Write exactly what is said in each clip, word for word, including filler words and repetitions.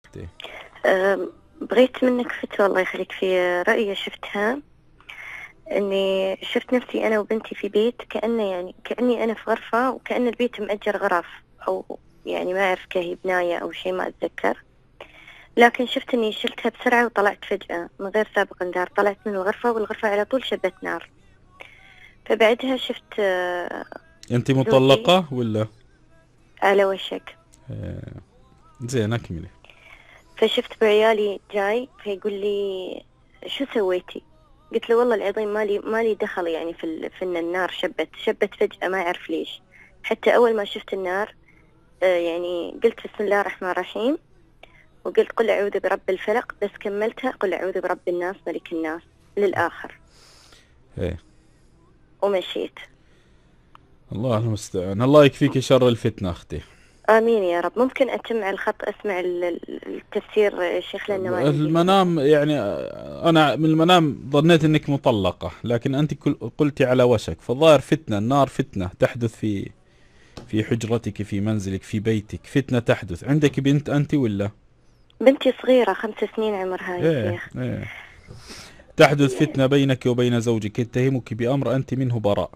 اختي؟ أه بغيت منك فتوى الله يخليك في رؤية شفتها، اني شفت نفسي انا وبنتي في بيت كأنه يعني كأني انا في غرفة وكأن البيت مأجر غرف، او يعني ما اعرف كهي بناية او شيء ما اتذكر، لكن شفت اني شلتها بسرعة وطلعت فجأة من غير سابق انذار، طلعت من الغرفة والغرفة على طول شبت نار. فبعدها شفت أه انت زوجي مطلقة ولا؟ على وشك. آه، زين اكملي. فشفت بعيالي جاي فيقول لي شو سويتي؟ قلت له والله العظيم مالي مالي دخل يعني في ال... في ان النار شبت شبت فجأة ما أعرف ليش. حتى أول ما شفت النار آه يعني قلت بسم الله الرحمن الرحيم، وقلت قل أعوذ برب الفلق، بس كملتها قل أعوذ برب الناس ملك الناس للآخر ايه. ومشيت. الله المستعان، الله يكفيك شر الفتنة اختي. آمين يا رب. ممكن أتم على الخط أسمع ال- ال- التفسير يا شيخ لأنه ما عندي هنا. المنام يعني، انا من المنام ظنيت انك مطلقة، لكن انت كل- قلتي على وشك، فالظاهر فتنة، النار فتنة تحدث في في حجرتك، في منزلك، في بيتك، فتنة تحدث. عندك بنت انت ولا؟ بنتي صغيرة خمس سنين عمرها يا ايه شيخ. ايه. تحدث فتنة بينك وبين زوجك، يتهمك بأمر أنت منه براء.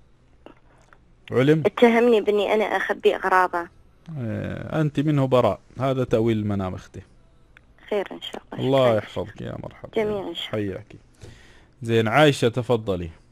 علم؟ اتهمني بإني أنا أخبي أغراضه. آه، أنت منه براء، هذا تأويل المنام أختي. خير إن شاء الله. الله شكرا يا شيخ. يحفظك، يا مرحبا، يا جميعا إن شاء الله. حياك. زين، عايشة تفضلي.